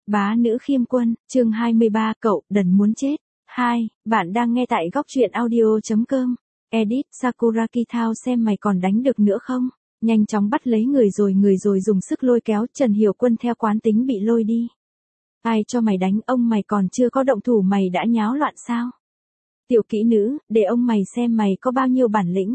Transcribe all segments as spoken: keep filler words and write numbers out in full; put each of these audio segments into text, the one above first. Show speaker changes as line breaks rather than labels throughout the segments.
Bá nữ khiêm quân, chương hai mươi ba, cậu, đần muốn chết. hai, bạn đang nghe tại góc truyện audio.com. Edit, Sakuraki Thao xem mày còn đánh được nữa không? Nhanh chóng bắt lấy người rồi người rồi dùng sức lôi kéo, Trần Hiểu Quân theo quán tính bị lôi đi. Ai cho mày đánh, ông mày còn chưa có động thủ mày đã nháo loạn sao? Tiểu kỹ nữ, để ông mày xem mày có bao nhiêu bản lĩnh.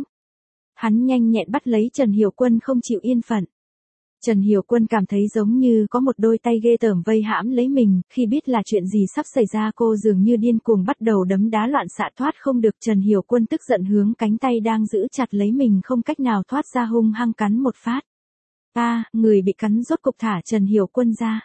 Hắn nhanh nhẹn bắt lấy Trần Hiểu Quân không chịu yên phận. Trần Hiểu Quân cảm thấy giống như có một đôi tay ghê tởm vây hãm lấy mình, khi biết là chuyện gì sắp xảy ra cô dường như điên cuồng bắt đầu đấm đá loạn xạ thoát không được. Trần Hiểu Quân tức giận hướng cánh tay đang giữ chặt lấy mình không cách nào thoát ra hung hăng cắn một phát. A, à, người bị cắn rốt cục thả Trần Hiểu Quân ra.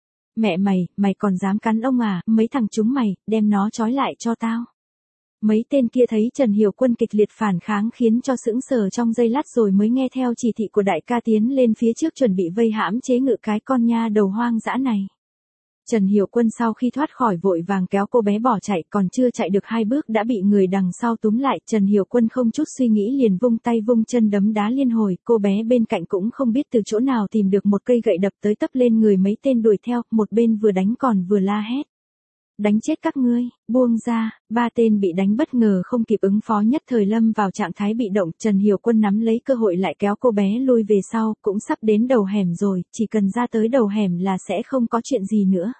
Mẹ mày, mày còn dám cắn ông à, mấy thằng chúng mày, đem nó trói lại cho tao. Mấy tên kia thấy Trần Hiểu Quân kịch liệt phản kháng khiến cho sững sờ trong giây lát rồi mới nghe theo chỉ thị của đại ca tiến lên phía trước chuẩn bị vây hãm chế ngự cái con nha đầu hoang dã này. Trần Hiểu Quân sau khi thoát khỏi vội vàng kéo cô bé bỏ chạy, còn chưa chạy được hai bước đã bị người đằng sau túm lại. Trần Hiểu Quân không chút suy nghĩ liền vung tay vung chân đấm đá liên hồi, cô bé bên cạnh cũng không biết từ chỗ nào tìm được một cây gậy đập tới tấp lên người mấy tên đuổi theo, một bên vừa đánh còn vừa la hét. Đánh chết các ngươi, buông ra. Ba tên bị đánh bất ngờ không kịp ứng phó nhất thời lâm vào trạng thái bị động. Trần Hiểu Quân nắm lấy cơ hội lại kéo cô bé lui về sau, cũng sắp đến đầu hẻm rồi, chỉ cần ra tới đầu hẻm là sẽ không có chuyện gì nữa.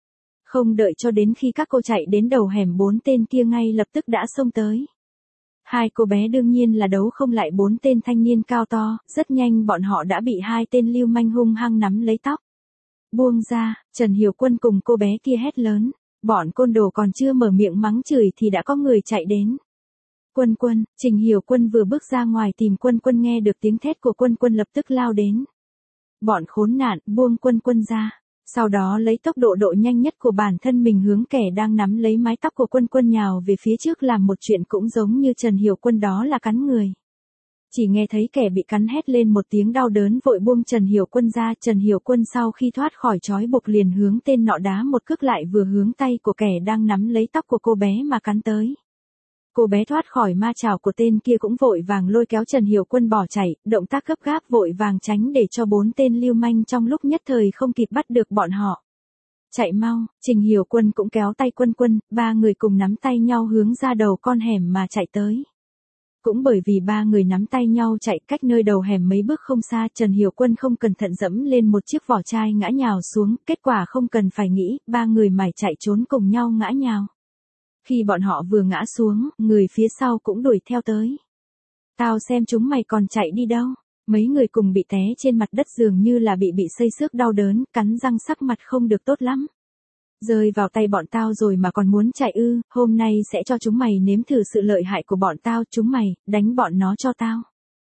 Không đợi cho đến khi các cô chạy đến đầu hẻm, bốn tên kia ngay lập tức đã xông tới. Hai cô bé đương nhiên là đấu không lại bốn tên thanh niên cao to, rất nhanh bọn họ đã bị hai tên lưu manh hung hăng nắm lấy tóc. Buông ra, Trần Hiểu Quân cùng cô bé kia hét lớn. Bọn côn đồ còn chưa mở miệng mắng chửi thì đã có người chạy đến. Quân Quân, Trình Hiểu Quân vừa bước ra ngoài tìm Quân Quân, nghe được tiếng thét của Quân Quân lập tức lao đến. Bọn khốn nạn, buông Quân Quân ra. Sau đó lấy tốc độ độ nhanh nhất của bản thân mình hướng kẻ đang nắm lấy mái tóc của Quân Quân nhào về phía trước, làm một chuyện cũng giống như Trần Hiểu Quân, đó là cắn người. Chỉ nghe thấy kẻ bị cắn hét lên một tiếng đau đớn vội buông Trần Hiểu Quân ra. Trần Hiểu Quân sau khi thoát khỏi trói buộc liền hướng tên nọ đá một cước, lại vừa hướng tay của kẻ đang nắm lấy tóc của cô bé mà cắn tới. Cô bé thoát khỏi ma chảo của tên kia cũng vội vàng lôi kéo Trần Hiểu Quân bỏ chạy, động tác gấp gáp vội vàng tránh để cho bốn tên lưu manh trong lúc nhất thời không kịp bắt được bọn họ. Chạy mau, Trình Hiểu Quân cũng kéo tay Quân Quân, ba người cùng nắm tay nhau hướng ra đầu con hẻm mà chạy tới. Cũng bởi vì ba người nắm tay nhau chạy cách nơi đầu hẻm mấy bước không xa, Trần Hiểu Quân không cẩn thận dẫm lên một chiếc vỏ chai ngã nhào xuống, kết quả không cần phải nghĩ, ba người mải chạy trốn cùng nhau ngã nhào. Khi bọn họ vừa ngã xuống, người phía sau cũng đuổi theo tới. Tao xem chúng mày còn chạy đi đâu. Mấy người cùng bị té trên mặt đất dường như là bị bị xây xước đau đớn, cắn răng sắc mặt không được tốt lắm. Rơi vào tay bọn tao rồi mà còn muốn chạy ư, hôm nay sẽ cho chúng mày nếm thử sự lợi hại của bọn tao, chúng mày, đánh bọn nó cho tao.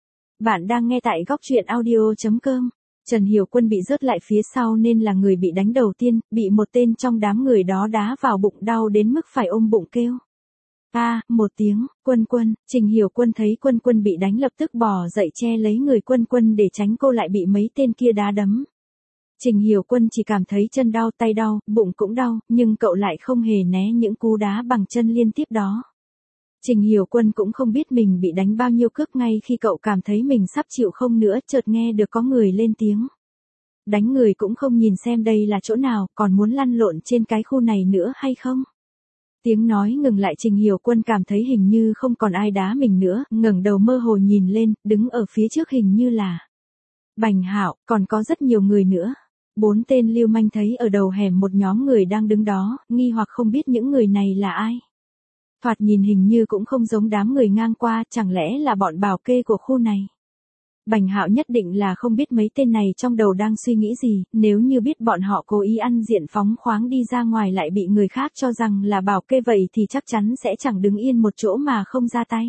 Bạn đang nghe tại góc truyện audio.com. Trần Hiểu Quân bị rớt lại phía sau nên là người bị đánh đầu tiên, bị một tên trong đám người đó đá vào bụng đau đến mức phải ôm bụng kêu. A, à, một tiếng, Quân Quân, Trình Hiểu Quân thấy Quân Quân bị đánh lập tức bò dậy che lấy người Quân Quân để tránh cô lại bị mấy tên kia đá đấm. Trình Hiểu Quân chỉ cảm thấy chân đau, tay đau, bụng cũng đau, nhưng cậu lại không hề né những cú đá bằng chân liên tiếp đó. Trình Hiểu Quân cũng không biết mình bị đánh bao nhiêu cước, ngay khi cậu cảm thấy mình sắp chịu không nữa, chợt nghe được có người lên tiếng. Đánh người cũng không nhìn xem đây là chỗ nào, còn muốn lăn lộn trên cái khu này nữa hay không? Tiếng nói ngừng lại, Trình Hiểu Quân cảm thấy hình như không còn ai đá mình nữa, ngẩng đầu mơ hồ nhìn lên, đứng ở phía trước hình như là Bành Hạo, còn có rất nhiều người nữa. Bốn tên lưu manh thấy ở đầu hẻm một nhóm người đang đứng đó, nghi hoặc không biết những người này là ai. Thoạt nhìn hình như cũng không giống đám người ngang qua, chẳng lẽ là bọn bảo kê của khu này. Bành Hạo nhất định là không biết mấy tên này trong đầu đang suy nghĩ gì, nếu như biết bọn họ cố ý ăn diện phóng khoáng đi ra ngoài lại bị người khác cho rằng là bảo kê vậy thì chắc chắn sẽ chẳng đứng yên một chỗ mà không ra tay.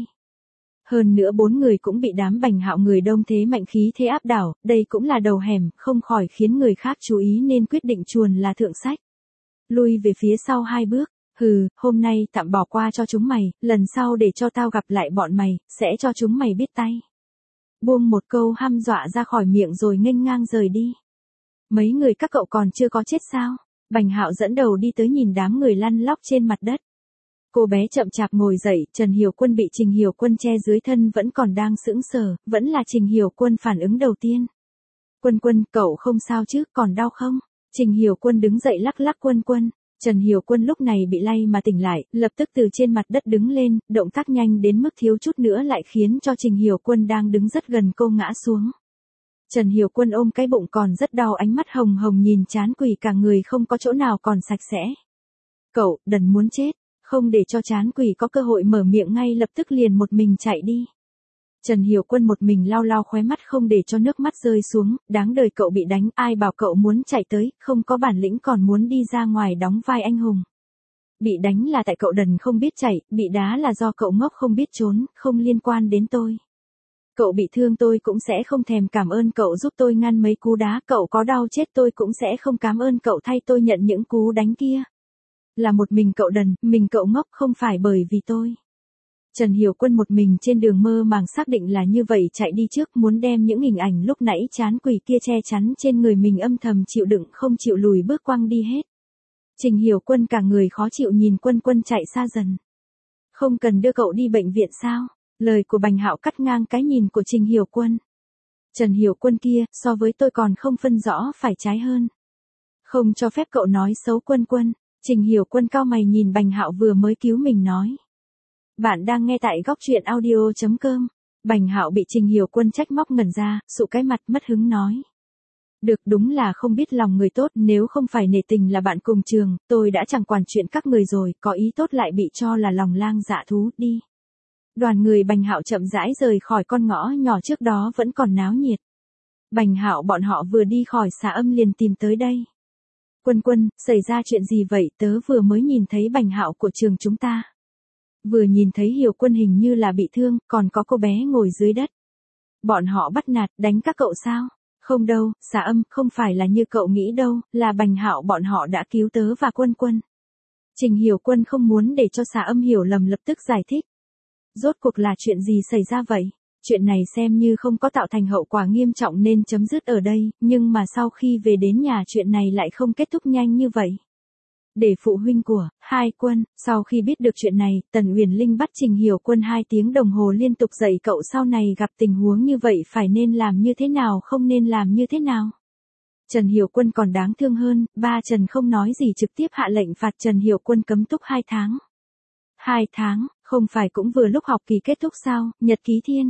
Hơn nữa bốn người cũng bị đám Bành Hạo người đông thế mạnh khí thế áp đảo, đây cũng là đầu hẻm, không khỏi khiến người khác chú ý nên quyết định chuồn là thượng sách. Lui về phía sau hai bước, hừ, hôm nay tạm bỏ qua cho chúng mày, lần sau để cho tao gặp lại bọn mày, sẽ cho chúng mày biết tay. Buông một câu hăm dọa ra khỏi miệng rồi nghênh ngang rời đi. Mấy người các cậu còn chưa có chết sao? Bành Hạo dẫn đầu đi tới nhìn đám người lăn lóc trên mặt đất. Cô bé chậm chạp ngồi dậy, Trần Hiểu Quân bị Trình Hiểu Quân che dưới thân vẫn còn đang sững sờ, vẫn là Trình Hiểu Quân phản ứng đầu tiên. Quân Quân, cậu không sao chứ, còn đau không? Trình Hiểu Quân đứng dậy lắc lắc Quân Quân. Trần Hiểu Quân lúc này bị lay mà tỉnh lại, lập tức từ trên mặt đất đứng lên, động tác nhanh đến mức thiếu chút nữa lại khiến cho Trình Hiểu Quân đang đứng rất gần cô ngã xuống. Trần Hiểu Quân ôm cái bụng còn rất đau, ánh mắt hồng hồng nhìn trán Quỳ, cả người không có chỗ nào còn sạch sẽ. Cậu, đần muốn chết, không để cho trán Quỳ có cơ hội mở miệng ngay lập tức liền một mình chạy đi. Trần Hiểu Quân một mình lau lau khóe mắt không để cho nước mắt rơi xuống, đáng đời cậu bị đánh, ai bảo cậu muốn chạy tới, không có bản lĩnh còn muốn đi ra ngoài đóng vai anh hùng. Bị đánh là tại cậu đần không biết chạy, bị đá là do cậu ngốc không biết trốn, không liên quan đến tôi. Cậu bị thương tôi cũng sẽ không thèm cảm ơn cậu giúp tôi ngăn mấy cú đá, cậu có đau chết tôi cũng sẽ không cảm ơn cậu thay tôi nhận những cú đánh kia. Là một mình cậu đần, mình cậu ngốc, không phải bởi vì tôi. Trần Hiểu Quân một mình trên đường mơ màng xác định là như vậy chạy đi trước, muốn đem những hình ảnh lúc nãy trán Quỳ kia che chắn trên người mình âm thầm chịu đựng không chịu lùi bước quăng đi hết. Trình Hiểu Quân cả người khó chịu nhìn Quân Quân chạy xa dần. Không cần đưa cậu đi bệnh viện sao? Lời của Bành Hạo cắt ngang cái nhìn của Trình Hiểu Quân. Trần Hiểu Quân kia, so với tôi còn không phân rõ phải trái hơn. Không cho phép cậu nói xấu Quân Quân. Trình Hiểu Quân cau mày nhìn Bành Hạo vừa mới cứu mình nói. Bạn đang nghe tại góc truyện audio chấm com. Bành Hạo bị Trình Hiểu Quân trách móc ngẩn ra, sụ cái mặt mất hứng nói. Được, đúng là không biết lòng người tốt, nếu không phải nể tình là bạn cùng trường, tôi đã chẳng quản chuyện các người rồi, có ý tốt lại bị cho là lòng lang dạ thú, đi. Đoàn người Bành Hạo chậm rãi rời khỏi con ngõ nhỏ trước đó vẫn còn náo nhiệt. Bành Hạo bọn họ vừa đi khỏi xà âm liền tìm tới đây. Quân Quân, xảy ra chuyện gì vậy, tớ vừa mới nhìn thấy Bành Hạo của trường chúng ta. Vừa nhìn thấy Hiểu Quân hình như là bị thương, còn có cô bé ngồi dưới đất. Bọn họ bắt nạt, đánh các cậu sao? Không đâu, xà âm, không phải là như cậu nghĩ đâu, là Bành Hạo bọn họ đã cứu tớ và Quân Quân. Trình Hiểu Quân không muốn để cho xà âm hiểu lầm lập tức giải thích. Rốt cuộc là chuyện gì xảy ra vậy? Chuyện này xem như không có tạo thành hậu quả nghiêm trọng nên chấm dứt ở đây, nhưng mà sau khi về đến nhà chuyện này lại không kết thúc nhanh như vậy. Để phụ huynh của hai Quân, sau khi biết được chuyện này, Tần Uyển Linh bắt Trình Hiểu Quân hai tiếng đồng hồ liên tục dạy cậu sau này gặp tình huống như vậy phải nên làm như thế nào, không nên làm như thế nào. Trần Hiểu Quân còn đáng thương hơn, ba Trần không nói gì trực tiếp hạ lệnh phạt Trần Hiểu Quân cấm túc hai tháng. Hai tháng, không phải cũng vừa lúc học kỳ kết thúc sao, nhật ký thiên.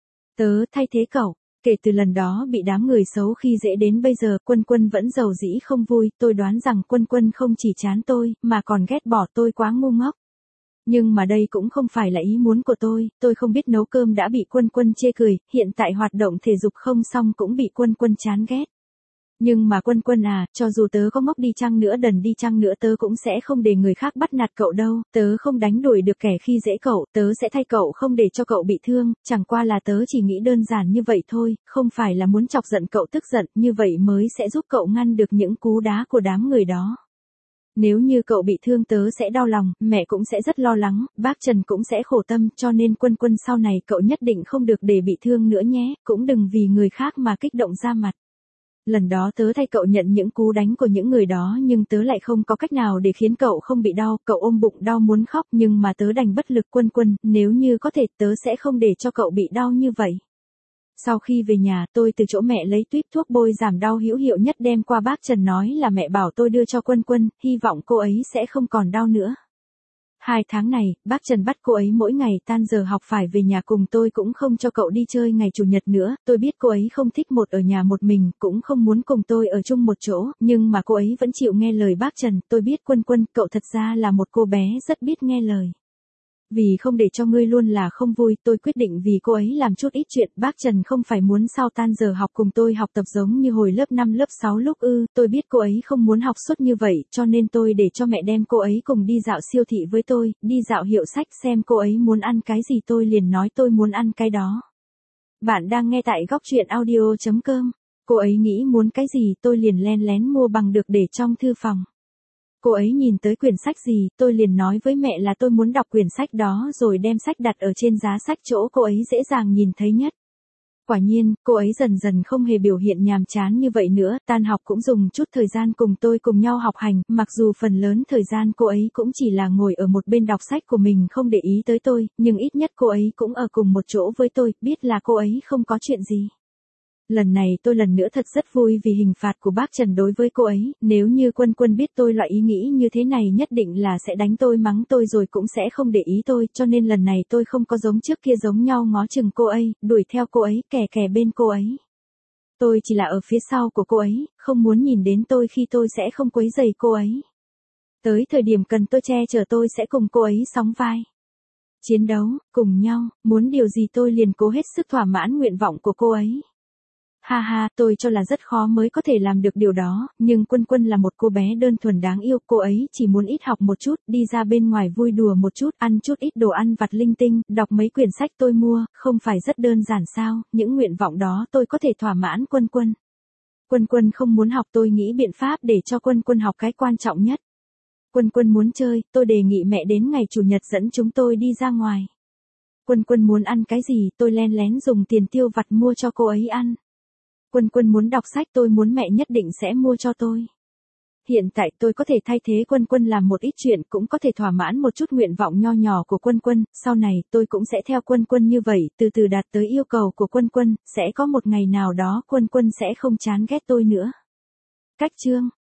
Tớ thay thế cậu. Kể từ lần đó bị đám người xấu khi dễ đến bây giờ, Quân Quân vẫn giàu dĩ không vui, tôi đoán rằng Quân Quân không chỉ chán tôi, mà còn ghét bỏ tôi quá ngu ngốc. Nhưng mà đây cũng không phải là ý muốn của tôi, tôi không biết nấu cơm đã bị Quân Quân chê cười, hiện tại hoạt động thể dục không xong cũng bị Quân Quân chán ghét. Nhưng mà Quân Quân à, cho dù tớ có ngốc đi chăng nữa đần đi chăng nữa tớ cũng sẽ không để người khác bắt nạt cậu đâu, tớ không đánh đuổi được kẻ khi dễ cậu, tớ sẽ thay cậu không để cho cậu bị thương, chẳng qua là tớ chỉ nghĩ đơn giản như vậy thôi, không phải là muốn chọc giận cậu tức giận, như vậy mới sẽ giúp cậu ngăn được những cú đá của đám người đó. Nếu như cậu bị thương tớ sẽ đau lòng, mẹ cũng sẽ rất lo lắng, bác Trần cũng sẽ khổ tâm, cho nên Quân Quân sau này cậu nhất định không được để bị thương nữa nhé, cũng đừng vì người khác mà kích động ra mặt. Lần đó tớ thay cậu nhận những cú đánh của những người đó nhưng tớ lại không có cách nào để khiến cậu không bị đau, cậu ôm bụng đau muốn khóc nhưng mà tớ đành bất lực. Quân Quân, nếu như có thể tớ sẽ không để cho cậu bị đau như vậy. Sau khi về nhà tôi từ chỗ mẹ lấy tuýp thuốc bôi giảm đau hữu hiệu nhất đem qua bác Trần nói là mẹ bảo tôi đưa cho Quân Quân, hy vọng cô ấy sẽ không còn đau nữa. Hai tháng này, bác Trần bắt cô ấy mỗi ngày tan giờ học phải về nhà cùng tôi cũng không cho cậu đi chơi ngày chủ nhật nữa, tôi biết cô ấy không thích một ở nhà một mình, cũng không muốn cùng tôi ở chung một chỗ, nhưng mà cô ấy vẫn chịu nghe lời bác Trần, tôi biết Quân Quân, cậu thật ra là một cô bé rất biết nghe lời. Vì không để cho ngươi luôn là không vui, tôi quyết định vì cô ấy làm chút ít chuyện, bác Trần không phải muốn sau tan giờ học cùng tôi học tập giống như hồi lớp năm lớp sáu lúc ư, tôi biết cô ấy không muốn học suốt như vậy, cho nên tôi để cho mẹ đem cô ấy cùng đi dạo siêu thị với tôi, đi dạo hiệu sách xem cô ấy muốn ăn cái gì tôi liền nói tôi muốn ăn cái đó. Bạn đang nghe tại góc truyện audio chấm com, cô ấy nghĩ muốn cái gì tôi liền len lén mua bằng được để trong thư phòng. Cô ấy nhìn tới quyển sách gì, tôi liền nói với mẹ là tôi muốn đọc quyển sách đó rồi đem sách đặt ở trên giá sách chỗ cô ấy dễ dàng nhìn thấy nhất. Quả nhiên, cô ấy dần dần không hề biểu hiện nhàm chán như vậy nữa, tan học cũng dùng chút thời gian cùng tôi cùng nhau học hành, mặc dù phần lớn thời gian cô ấy cũng chỉ là ngồi ở một bên đọc sách của mình không để ý tới tôi, nhưng ít nhất cô ấy cũng ở cùng một chỗ với tôi, biết là cô ấy không có chuyện gì. Lần này tôi lần nữa thật rất vui vì hình phạt của bác Trần đối với cô ấy, nếu như Quân Quân biết tôi loại ý nghĩ như thế này nhất định là sẽ đánh tôi mắng tôi rồi cũng sẽ không để ý tôi, cho nên lần này tôi không có giống trước kia giống nhau ngó chừng cô ấy, đuổi theo cô ấy, kè kè bên cô ấy. Tôi chỉ là ở phía sau của cô ấy, không muốn nhìn đến tôi khi tôi sẽ không quấy rầy cô ấy. Tới thời điểm cần tôi che chở tôi sẽ cùng cô ấy sóng vai. Chiến đấu, cùng nhau, muốn điều gì tôi liền cố hết sức thỏa mãn nguyện vọng của cô ấy. Ha ha, tôi cho là rất khó mới có thể làm được điều đó, nhưng Quân Quân là một cô bé đơn thuần đáng yêu, cô ấy chỉ muốn ít học một chút, đi ra bên ngoài vui đùa một chút, ăn chút ít đồ ăn vặt linh tinh, đọc mấy quyển sách tôi mua, không phải rất đơn giản sao, những nguyện vọng đó tôi có thể thỏa mãn Quân Quân. Quân Quân không muốn học tôi nghĩ biện pháp để cho Quân Quân học cái quan trọng nhất. Quân Quân muốn chơi, tôi đề nghị mẹ đến ngày Chủ nhật dẫn chúng tôi đi ra ngoài. Quân Quân muốn ăn cái gì, tôi len lén dùng tiền tiêu vặt mua cho cô ấy ăn. Quân Quân muốn đọc sách tôi muốn mẹ nhất định sẽ mua cho tôi. Hiện tại tôi có thể thay thế Quân Quân làm một ít chuyện cũng có thể thỏa mãn một chút nguyện vọng nho nhỏ của Quân Quân, sau này tôi cũng sẽ theo Quân Quân như vậy, từ từ đạt tới yêu cầu của Quân Quân, sẽ có một ngày nào đó Quân Quân sẽ không chán ghét tôi nữa. Cách chương